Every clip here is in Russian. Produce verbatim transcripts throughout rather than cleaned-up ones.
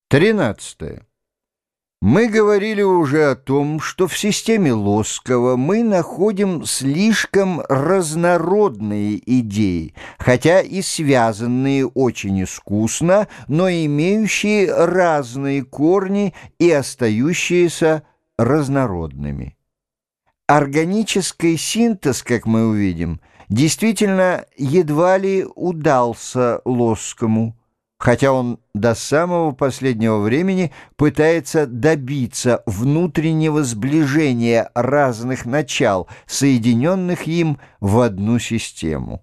Тринадцатое. Мы говорили уже о том, что в системе Лосского мы находим слишком разнородные идеи, хотя и связанные очень искусно, но имеющие разные корни и остающиеся разнородными. Органический синтез, как мы увидим, действительно едва ли удался Лосскому, хотя он до самого последнего времени пытается добиться внутреннего сближения разных начал, соединенных им в одну систему.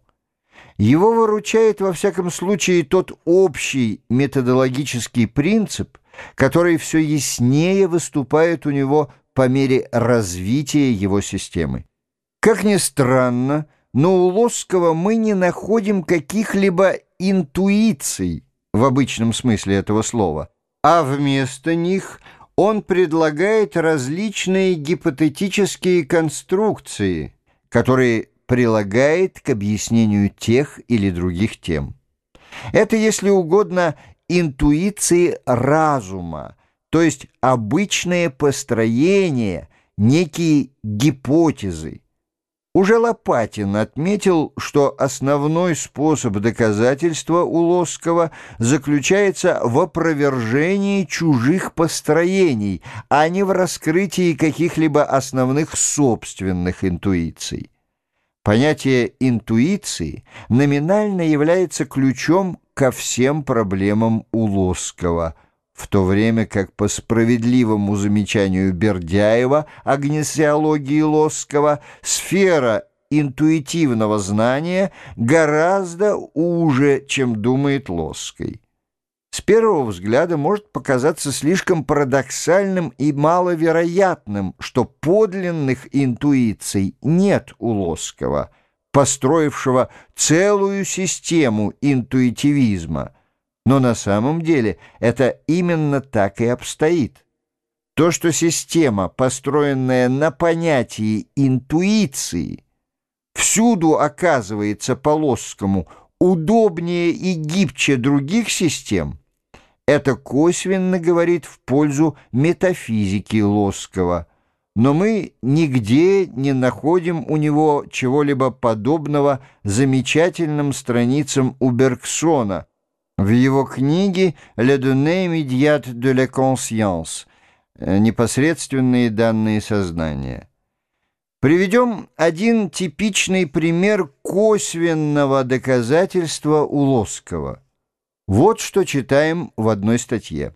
Его выручает во всяком случае тот общий методологический принцип, который все яснее выступает у него по мере развития его системы. Как ни странно, но у Лосского мы не находим каких-либо интуиций, в обычном смысле этого слова, а вместо них он предлагает различные гипотетические конструкции, которые прилагает к объяснению тех или других тем. Это, если угодно, интуиции разума, то есть обычное построение, некие гипотезы. Уже Лопатин отметил, что основной способ доказательства у Лосского заключается в опровержении чужих построений, а не в раскрытии каких-либо основных собственных интуиций. Понятие интуиции номинально является ключом ко всем проблемам у Лосского, в то время как по справедливому замечанию Бердяева о гнесеологии Лосского сфера интуитивного знания гораздо уже, чем думает Лосский. С первого взгляда может показаться слишком парадоксальным и маловероятным, что подлинных интуиций нет у Лосского, построившего целую систему интуитивизма. Но на самом деле это именно так и обстоит. То, что система, построенная на понятии интуиции, всюду оказывается по Лосскому удобнее и гибче других систем, это косвенно говорит в пользу метафизики Лосского. Но мы нигде не находим у него чего-либо подобного замечательным страницам у Бергсона, в его книге «Les données immédiates de la conscience» «Непосредственные данные сознания». Приведем один типичный пример косвенного доказательства у Лосского. Вот что читаем в одной статье.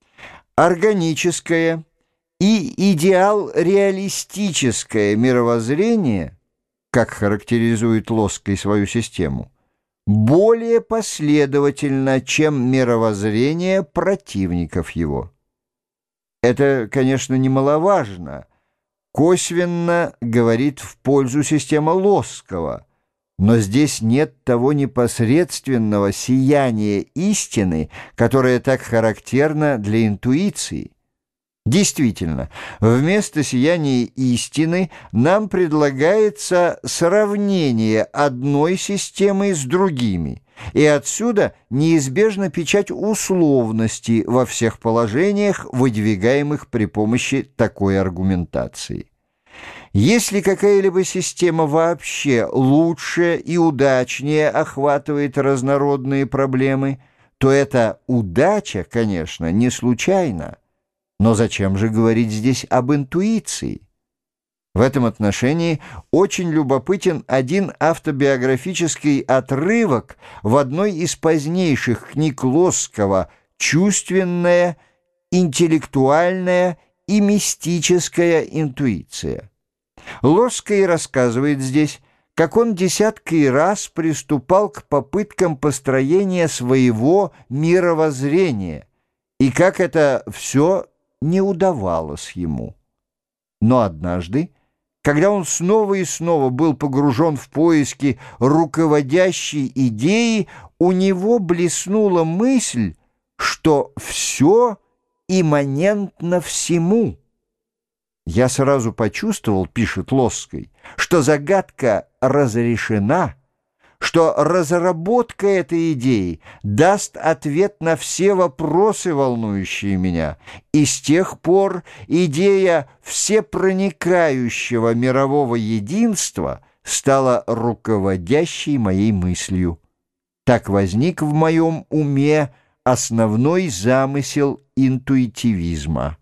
Органическое и идеал-реалистическое мировоззрение, как характеризует Лосский свою систему, более последовательно, чем мировоззрение противников его. Это, конечно, немаловажно. Косвенно говорит в пользу системы Лосского, но здесь нет того непосредственного сияния истины, которое так характерно для интуиции. Действительно, вместо сияния истины нам предлагается сравнение одной системы с другими, и отсюда неизбежна печать условности во всех положениях, выдвигаемых при помощи такой аргументации. Если какая-либо система вообще лучше и удачнее охватывает разнородные проблемы, то эта удача, конечно, не случайна. Но зачем же говорить здесь об интуиции? В этом отношении очень любопытен один автобиографический отрывок в одной из позднейших книг Лосского «Чувственная, интеллектуальная и мистическая интуиция». Лосский рассказывает здесь, как он десятки раз приступал к попыткам построения своего мировоззрения, и как это все не удавалось ему. Но однажды, когда он снова и снова был погружен в поиски руководящей идеи, у него блеснула мысль, что все имманентно всему. «Я сразу почувствовал, — пишет Лосский, — что загадка разрешена, что разработка этой идеи даст ответ на все вопросы, волнующие меня, и с тех пор идея всепроникающего мирового единства стала руководящей моей мыслью. Так возник в моем уме основной замысел интуитивизма.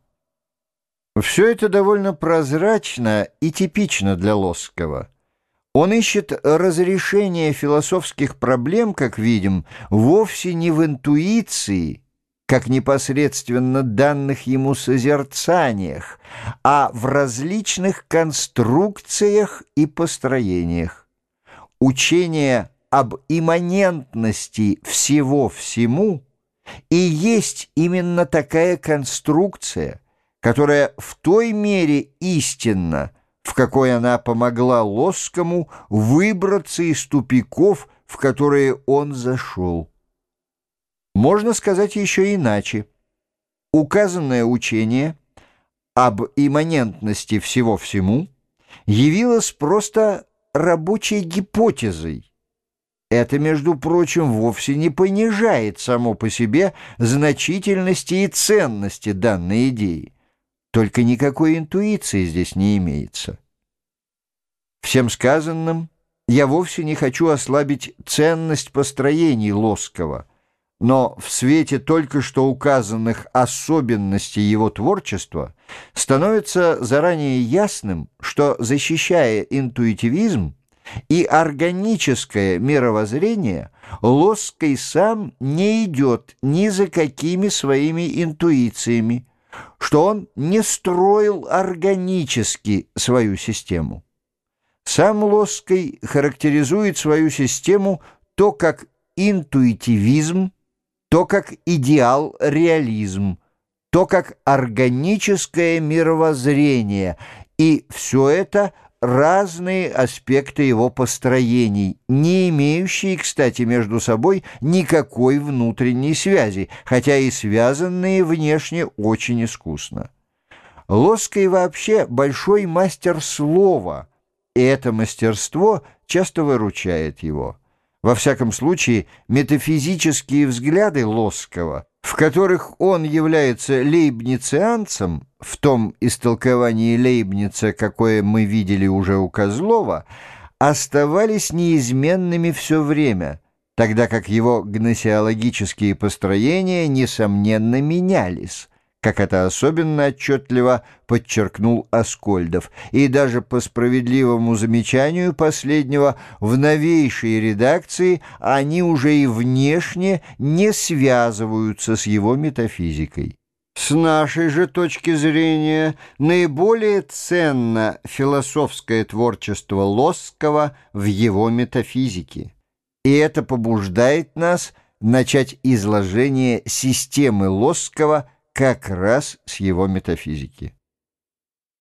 Все это довольно прозрачно и типично для Лосского. Он ищет разрешение философских проблем, как видим, вовсе не в интуиции, как непосредственно данных ему созерцаниях, а в различных конструкциях и построениях. Учение об имманентности всего всему и есть именно такая конструкция, которая в той мере истинна, в какой она помогла Лосскому выбраться из тупиков, в которые он зашел. Можно сказать еще иначе. Указанное учение об имманентности всего всему явилось просто рабочей гипотезой. Это, между прочим, вовсе не понижает само по себе значительности и ценности данной идеи. Только никакой интуиции здесь не имеется. Всем сказанным я вовсе не хочу ослабить ценность построений Лосского, но в свете только что указанных особенностей его творчества становится заранее ясным, что, защищая интуитивизм и органическое мировоззрение, Лосский сам не идет ни за какими своими интуициями, что он не строил органически свою систему. Сам Лосский характеризует свою систему то как интуитивизм, то как идеал-реализм, то как органическое мировоззрение, и все это разные аспекты его построений, не имеющие, кстати, между собой никакой внутренней связи, хотя и связанные внешне очень искусно. Лосский вообще большой мастер слова, и это мастерство часто выручает его. Во всяком случае, метафизические взгляды Лосского, в которых он является лейбницианцем, в том истолковании Лейбница, какое мы видели уже у Козлова, оставались неизменными все время, тогда как его гносеологические построения, несомненно, менялись, как это особенно отчетливо подчеркнул Аскольдов, и даже по справедливому замечанию последнего, в новейшей редакции они уже и внешне не связываются с его метафизикой. С нашей же точки зрения наиболее ценно философское творчество Лосского в его метафизике, и это побуждает нас начать изложение системы Лосского как раз с его метафизики.